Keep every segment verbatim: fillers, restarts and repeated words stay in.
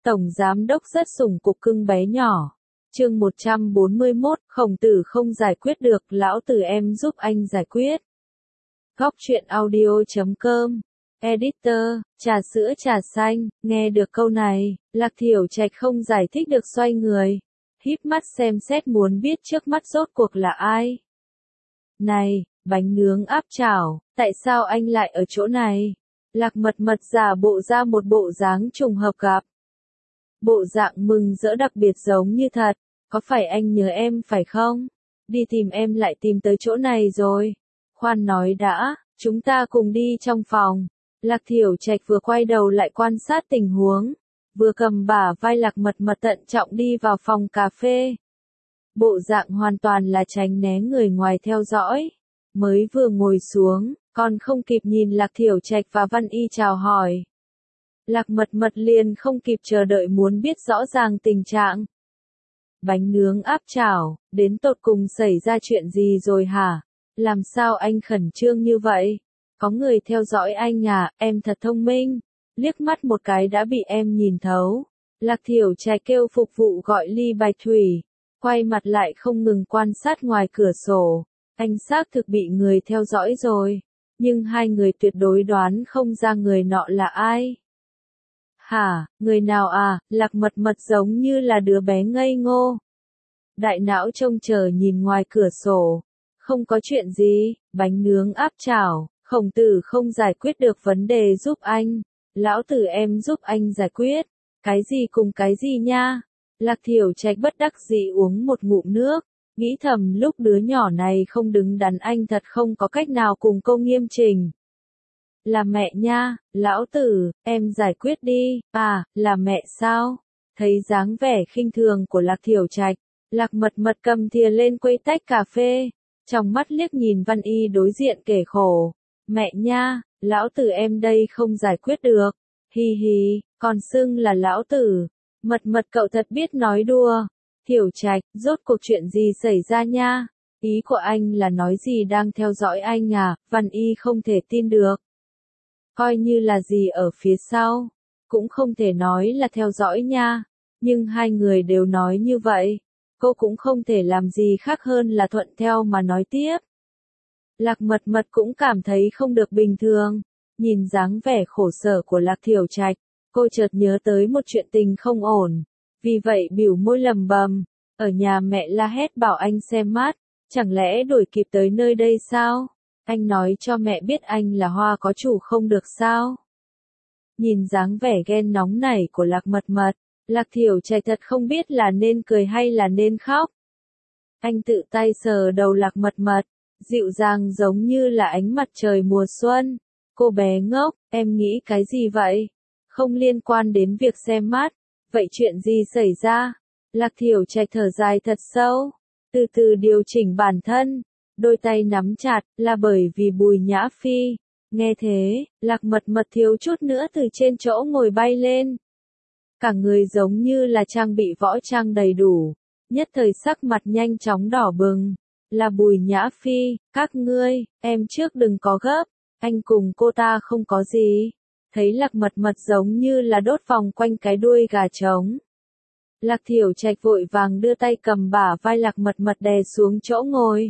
Tổng giám đốc rất sủng cục cưng bé nhỏ. Chương một trăm bốn mươi mốt, Khổng Tử không giải quyết được, lão tử em giúp anh giải quyết. Góc truyện audio chấm com. Editor, trà sữa trà xanh, nghe được câu này, Lạc Thiểu Trạch không giải thích được xoay người. Híp mắt xem xét muốn biết trước mắt rốt cuộc là ai. Này, bánh nướng áp chảo, tại sao anh lại ở chỗ này? Lạc Mật Mật giả bộ ra một bộ dáng trùng hợp gặp. Bộ dạng mừng rỡ đặc biệt giống như thật, có phải anh nhớ em phải không? Đi tìm em lại tìm tới chỗ này rồi. Khoan nói đã, chúng ta cùng đi trong phòng. Lạc Thiểu Trạch vừa quay đầu lại quan sát tình huống, vừa cầm bả vai Lạc Mật Mật tận trọng đi vào phòng cà phê. Bộ dạng hoàn toàn là tránh né người ngoài theo dõi. Mới vừa ngồi xuống, còn không kịp nhìn Lạc Thiểu Trạch và Văn Y chào hỏi. Lạc Mật Mật liền không kịp chờ đợi muốn biết rõ ràng tình trạng. Bánh nướng áp chảo, đến tột cùng xảy ra chuyện gì rồi hả? Làm sao anh khẩn trương như vậy? Có người theo dõi anh à, em thật thông minh. Liếc mắt một cái đã bị em nhìn thấu. Lạc Thiểu Trạch kêu phục vụ gọi ly bạch thủy. Quay mặt lại không ngừng quan sát ngoài cửa sổ. Anh xác thực bị người theo dõi rồi. Nhưng hai người tuyệt đối đoán không ra người nọ là ai. Hả, người nào à? Lạc Mật Mật giống như là đứa bé ngây ngô. Đại não trông chờ nhìn ngoài cửa sổ. Không có chuyện gì, bánh nướng áp chảo, Khổng Tử không giải quyết được vấn đề giúp anh. Lão tử em giúp anh giải quyết. Cái gì cùng cái gì nha? Lạc Thiểu Trạch bất đắc dĩ uống một ngụm nước. Nghĩ thầm lúc đứa nhỏ này không đứng đắn anh thật không có cách nào cùng cô nghiêm chỉnh. Là mẹ nha, lão tử, em giải quyết đi. À, là mẹ sao? Thấy dáng vẻ khinh thường của Lạc Thiểu Trạch, Lạc Mật Mật cầm thìa lên quấy tách cà phê, trong mắt liếc nhìn Văn Y đối diện kể khổ. Mẹ nha, lão tử em đây không giải quyết được. Hi hi, còn xưng là lão tử. Mật Mật cậu thật biết nói đùa. Thiểu Trạch, rốt cuộc chuyện gì xảy ra nha? Ý của anh là nói gì đang theo dõi anh à? Văn Y không thể tin được. Coi như là gì ở phía sau, cũng không thể nói là theo dõi nha. Nhưng hai người đều nói như vậy, cô cũng không thể làm gì khác hơn là thuận theo mà nói tiếp. Lạc Mật Mật cũng cảm thấy không được bình thường. Nhìn dáng vẻ khổ sở của Lạc Thiểu Trạch, cô chợt nhớ tới một chuyện tình không ổn. Vì vậy bĩu môi lầm bầm, ở nhà mẹ la hét bảo anh xem mắt, chẳng lẽ đuổi kịp tới nơi đây sao? Anh nói cho mẹ biết anh là hoa có chủ không được sao? Nhìn dáng vẻ ghen nóng nảy của Lạc Mật Mật, Lạc Thiểu Trạch thật không biết là nên cười hay là nên khóc. Anh tự tay sờ đầu Lạc Mật Mật, dịu dàng giống như là ánh mặt trời mùa xuân. Cô bé ngốc, em nghĩ cái gì vậy? Không liên quan đến việc xem mắt. Vậy chuyện gì xảy ra? Lạc Thiểu Trạch thở dài thật sâu, từ từ điều chỉnh bản thân, đôi tay nắm chặt, là bởi vì Bùi Nhã Phi. Nghe thế, Lạc Mật Mật thiếu chút nữa từ trên chỗ ngồi bay lên. Cả người giống như là trang bị võ trang đầy đủ, nhất thời sắc mặt nhanh chóng đỏ bừng. Là Bùi Nhã Phi, các ngươi, em trước đừng có gấp, anh cùng cô ta không có gì. Thấy Lạc Mật Mật giống như là đốt vòng quanh cái đuôi gà trống. Lạc Thiểu Trạch vội vàng đưa tay cầm bả vai Lạc Mật Mật đè xuống chỗ ngồi.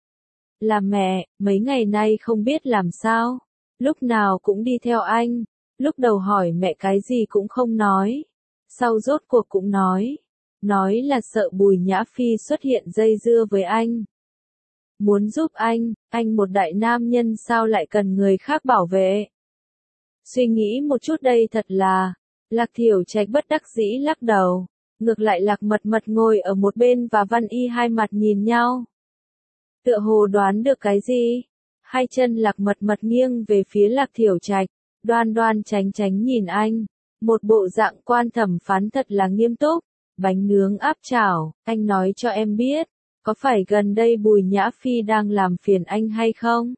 Là mẹ, mấy ngày nay không biết làm sao, lúc nào cũng đi theo anh, lúc đầu hỏi mẹ cái gì cũng không nói, sau rốt cuộc cũng nói, nói là sợ Bùi Nhã Phi xuất hiện dây dưa với anh. Muốn giúp anh, anh một đại nam nhân sao lại cần người khác bảo vệ? Suy nghĩ một chút đây thật là, Lạc Thiểu Trạch bất đắc dĩ lắc đầu, ngược lại Lạc Mật Mật ngồi ở một bên và Văn Y hai mặt nhìn nhau. Tựa hồ đoán được cái gì? Hai chân Lạc Mật Mật nghiêng về phía Lạc Thiểu Trạch, đoan đoan tránh tránh nhìn anh, một bộ dạng quan thẩm phán thật là nghiêm túc. Bánh nướng áp chảo, anh nói cho em biết, có phải gần đây Bùi Nhã Phi đang làm phiền anh hay không?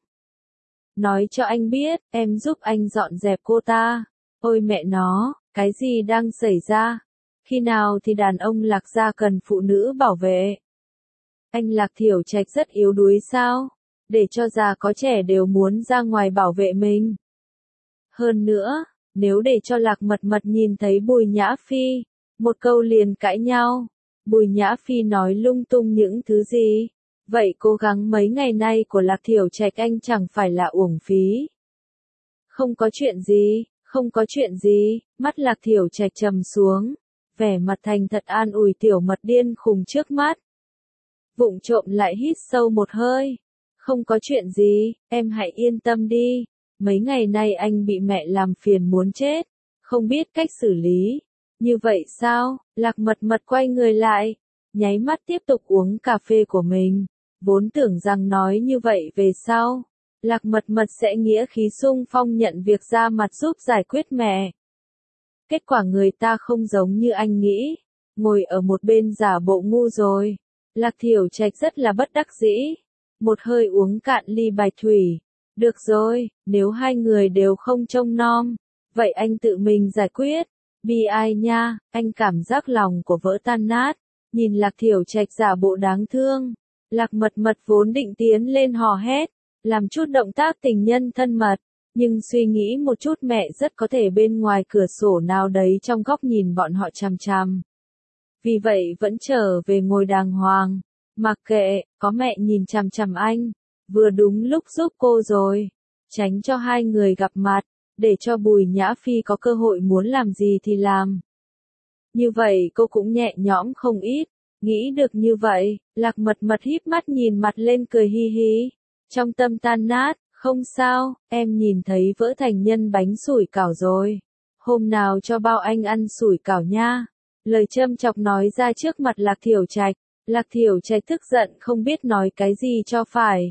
Nói cho anh biết, em giúp anh dọn dẹp cô ta. Ôi mẹ nó, cái gì đang xảy ra? Khi nào thì đàn ông Lạc gia cần phụ nữ bảo vệ? Anh Lạc Thiểu Trạch rất yếu đuối sao? Để cho già có trẻ đều muốn ra ngoài bảo vệ mình. Hơn nữa, Nếu để cho Lạc Mật Mật nhìn thấy Bùi Nhã Phi, một câu liền cãi nhau. Bùi Nhã Phi nói lung tung những thứ gì? Vậy cố gắng mấy ngày nay của Lạc Thiểu Trạch anh chẳng phải là uổng phí. Không có chuyện gì, không có chuyện gì, mắt Lạc Thiểu Trạch trầm xuống, vẻ mặt thành thật an ủi Tiểu Mật điên khùng trước mắt. Vụng trộm lại hít sâu một hơi. Không có chuyện gì, em hãy yên tâm đi. Mấy ngày nay anh bị mẹ làm phiền muốn chết, không biết cách xử lý. Như vậy sao? Lạc Mật Mật quay người lại, nháy mắt tiếp tục uống cà phê của mình. Vốn tưởng rằng nói như vậy về sau, Lạc Mật Mật sẽ nghĩa khí sung phong nhận việc ra mặt giúp giải quyết mẹ. Kết quả người ta không giống như anh nghĩ, ngồi ở một bên giả bộ ngu rồi. Lạc Thiểu Trạch rất là bất đắc dĩ, một hơi uống cạn ly bạch thủy. Được rồi, nếu hai người đều không trông nom, vậy anh tự mình giải quyết. Bi ai nha, anh cảm giác lòng của vỡ tan nát, nhìn Lạc Thiểu Trạch giả bộ đáng thương. Lạc Mật Mật vốn định tiến lên hò hét, làm chút động tác tình nhân thân mật, nhưng suy nghĩ một chút mẹ rất có thể bên ngoài cửa sổ nào đấy trong góc nhìn bọn họ chằm chằm. Vì vậy vẫn trở về ngồi đàng hoàng, mặc kệ, có mẹ nhìn chằm chằm anh, vừa đúng lúc giúp cô rồi, tránh cho hai người gặp mặt, để cho Bùi Nhã Phi có cơ hội muốn làm gì thì làm. Như vậy cô cũng nhẹ nhõm không ít, nghĩ được như vậy, Lạc Mật Mật híp mắt nhìn mặt lên cười hi hi, trong tâm tan nát, không sao, em nhìn thấy vỡ thành nhân bánh sủi cảo rồi, hôm nào cho bao anh ăn sủi cảo nha. Lời châm chọc nói ra trước mặt Lạc Thiểu Trạch, Lạc Thiểu Trạch tức giận không biết nói cái gì cho phải.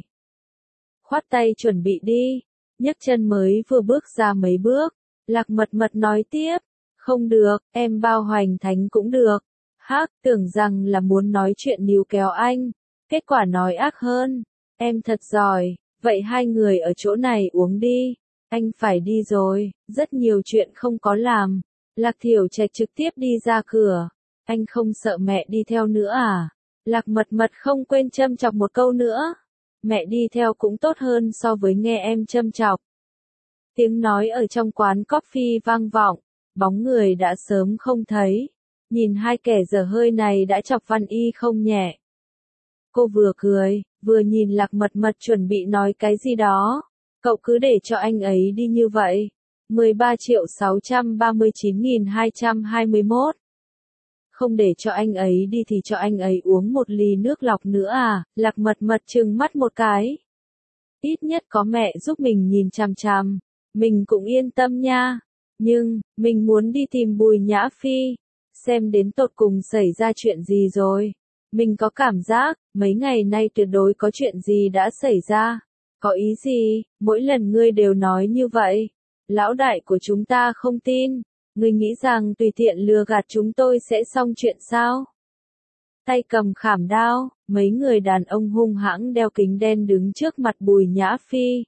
Khoát tay chuẩn bị đi, nhấc chân mới vừa bước ra mấy bước, Lạc Mật Mật nói tiếp, không được, em bao Hoành Thánh cũng được. Hắc, tưởng rằng là muốn nói chuyện níu kéo anh, kết quả nói ác hơn, em thật giỏi, vậy hai người ở chỗ này uống đi, anh phải đi rồi, rất nhiều chuyện không có làm. Lạc Thiểu Trạch trực tiếp đi ra cửa, anh không sợ mẹ đi theo nữa à? Lạc Mật Mật không quên châm chọc một câu nữa, mẹ đi theo cũng tốt hơn so với nghe em châm chọc. Tiếng nói ở trong quán coffee vang vọng, bóng người đã sớm không thấy, nhìn hai kẻ dở hơi này đã chọc Văn Y không nhẹ. Cô vừa cười, vừa nhìn Lạc Mật Mật chuẩn bị nói cái gì đó, cậu cứ để cho anh ấy đi như vậy. mười ba triệu sáu trăm ba mươi chín nghìn hai trăm hai mươi mốt. Không để cho anh ấy đi thì cho anh ấy uống một ly nước lọc nữa à? Lạc Mật Mật trừng mắt một cái. Ít nhất có mẹ giúp mình nhìn chằm chằm, mình cũng yên tâm nha. Nhưng, mình muốn đi tìm Bùi Nhã Phi, xem đến tột cùng xảy ra chuyện gì rồi. Mình có cảm giác, mấy ngày nay tuyệt đối có chuyện gì đã xảy ra. Có ý gì, mỗi lần ngươi đều nói như vậy. Lão đại của chúng ta không tin, ngươi nghĩ rằng tùy tiện lừa gạt chúng tôi sẽ xong chuyện sao? Tay cầm khảm đao, mấy người đàn ông hung hãng đeo kính đen đứng trước mặt Bùi Nhã Phi.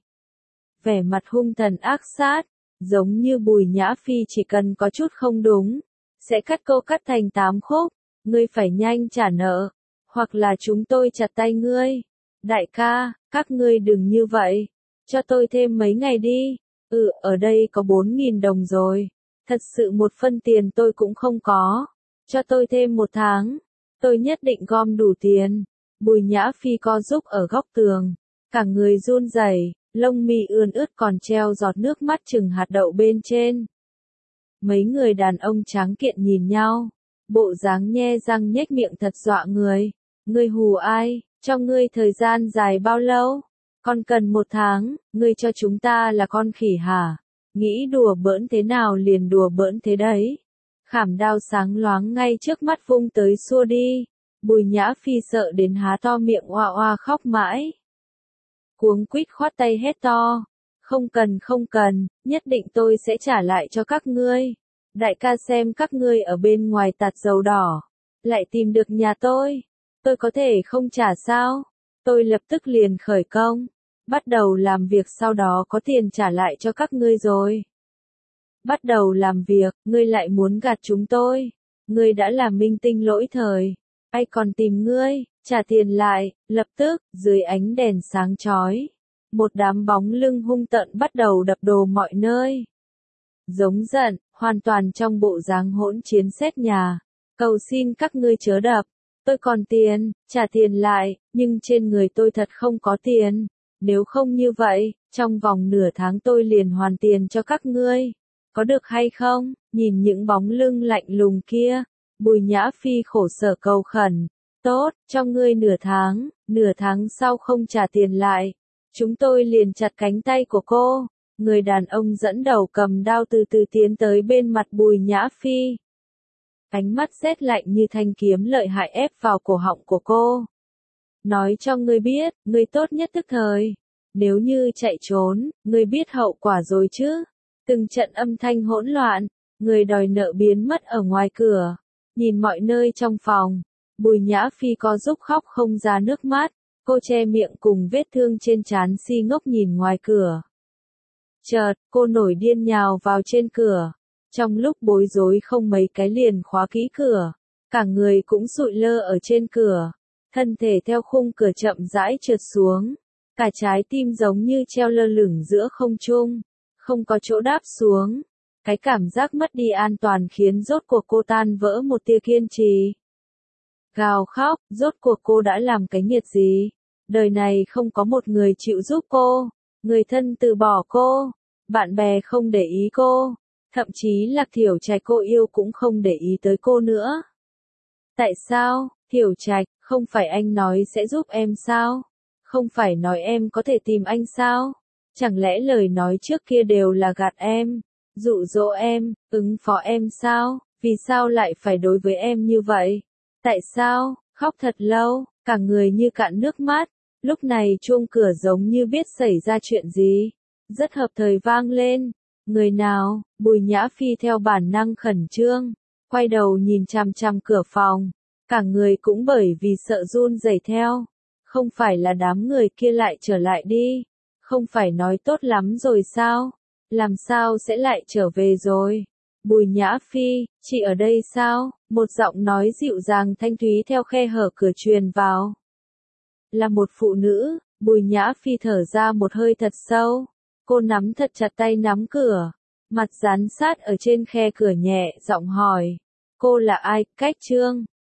Vẻ mặt hung thần ác sát, giống như Bùi Nhã Phi chỉ cần có chút không đúng, sẽ cắt cô cắt thành tám khúc, ngươi phải nhanh trả nợ, hoặc là chúng tôi chặt tay ngươi. Đại ca, các ngươi đừng như vậy, cho tôi thêm mấy ngày đi. Ừ, ở đây có bốn nghìn đồng rồi. Thật sự một phân tiền tôi cũng không có. Cho tôi thêm một tháng. Tôi nhất định gom đủ tiền. Bùi Nhã Phi co giúp ở góc tường. Cả người run rẩy, lông mi ươn ướt còn treo giọt nước mắt chừng hạt đậu bên trên. Mấy người đàn ông tráng kiện nhìn nhau. Bộ dáng nhe răng nhếch miệng thật dọa người. Ngươi hù ai? Cho ngươi thời gian dài bao lâu? Con cần một tháng, ngươi cho chúng ta là con khỉ hả? Nghĩ đùa bỡn thế nào liền đùa bỡn thế đấy. Khảm đao sáng loáng ngay trước mắt vung tới xua đi. Bùi Nhã Phi sợ đến há to miệng oa oa khóc mãi. Cuống quýt khoát tay hét to. Không cần không cần, nhất định tôi sẽ trả lại cho các ngươi. Đại ca xem các ngươi ở bên ngoài tạt dầu đỏ. Lại tìm được nhà tôi. Tôi có thể không trả sao? Tôi lập tức liền khởi công. Bắt đầu làm việc sau đó có tiền trả lại cho các ngươi rồi. Bắt đầu làm việc, ngươi lại muốn gạt chúng tôi. Ngươi đã là minh tinh lỗi thời. Ai còn tìm ngươi, trả tiền lại, lập tức, dưới ánh đèn sáng chói. Một đám bóng lưng hung tợn bắt đầu đập đồ mọi nơi. giống giận, hoàn toàn trong bộ dáng hỗn chiến xét nhà. Cầu xin các ngươi chớ đập, tôi còn tiền, trả tiền lại, nhưng trên người tôi thật không có tiền. Nếu không như vậy, trong vòng nửa tháng tôi liền hoàn tiền cho các ngươi. Có được hay không? Nhìn những bóng lưng lạnh lùng kia, Bùi Nhã Phi khổ sở cầu khẩn. Tốt, cho ngươi nửa tháng, nửa tháng sau không trả tiền lại. Chúng tôi liền chặt cánh tay của cô. Người đàn ông dẫn đầu cầm đao từ từ tiến tới bên mặt Bùi Nhã Phi. Ánh mắt rét lạnh như thanh kiếm lợi hại ép vào cổ họng của cô. Nói cho ngươi biết, ngươi tốt nhất tức thời. Nếu như chạy trốn, ngươi biết hậu quả rồi chứ. Từng trận âm thanh hỗn loạn, người đòi nợ biến mất ở ngoài cửa. Nhìn mọi nơi trong phòng, Bùi Nhã Phi có giúp khóc không ra nước mắt. Cô che miệng cùng vết thương trên trán si ngốc nhìn ngoài cửa. Chợt, cô nổi điên nhào vào trên cửa. Trong lúc bối rối không mấy cái liền khóa kỹ cửa. Cả người cũng sụi lơ ở trên cửa. Thân thể theo khung cửa chậm rãi trượt xuống. Cả trái tim giống như treo lơ lửng giữa không trung. Không có chỗ đáp xuống. Cái cảm giác mất đi an toàn khiến rốt cuộc cô tan vỡ một tia kiên trì. Gào khóc, rốt cuộc cô đã làm cái nghiệt gì? Đời này không có một người chịu giúp cô. Người thân từ bỏ cô. Bạn bè không để ý cô. Thậm chí Lạc Thiểu Trạch cô yêu cũng không để ý tới cô nữa. Tại sao, Thiểu Trạch, không phải anh nói sẽ giúp em sao? Không phải nói em có thể tìm anh sao? Chẳng lẽ lời nói trước kia đều là gạt em, dụ dỗ em, ứng phó em sao? Vì sao lại phải đối với em như vậy? Tại sao? Khóc thật lâu, cả người như cạn nước mắt. Lúc này chuông cửa giống như biết xảy ra chuyện gì. Rất hợp thời vang lên. Người nào? Bùi Nhã Phi theo bản năng khẩn trương. Quay đầu nhìn chằm chằm cửa phòng. Cả người cũng bởi vì sợ run rẩy theo. Không phải là đám người kia lại trở lại đi. Không phải nói tốt lắm rồi sao? Làm sao sẽ lại trở về rồi? Bùi Nhã Phi, chị ở đây sao? Một giọng nói dịu dàng thanh thúy theo khe hở cửa truyền vào. Là một phụ nữ, Bùi Nhã Phi thở ra một hơi thật sâu. Cô nắm thật chặt tay nắm cửa. Mặt dán sát ở trên khe cửa nhẹ giọng hỏi. Cô là ai? Cách Trương.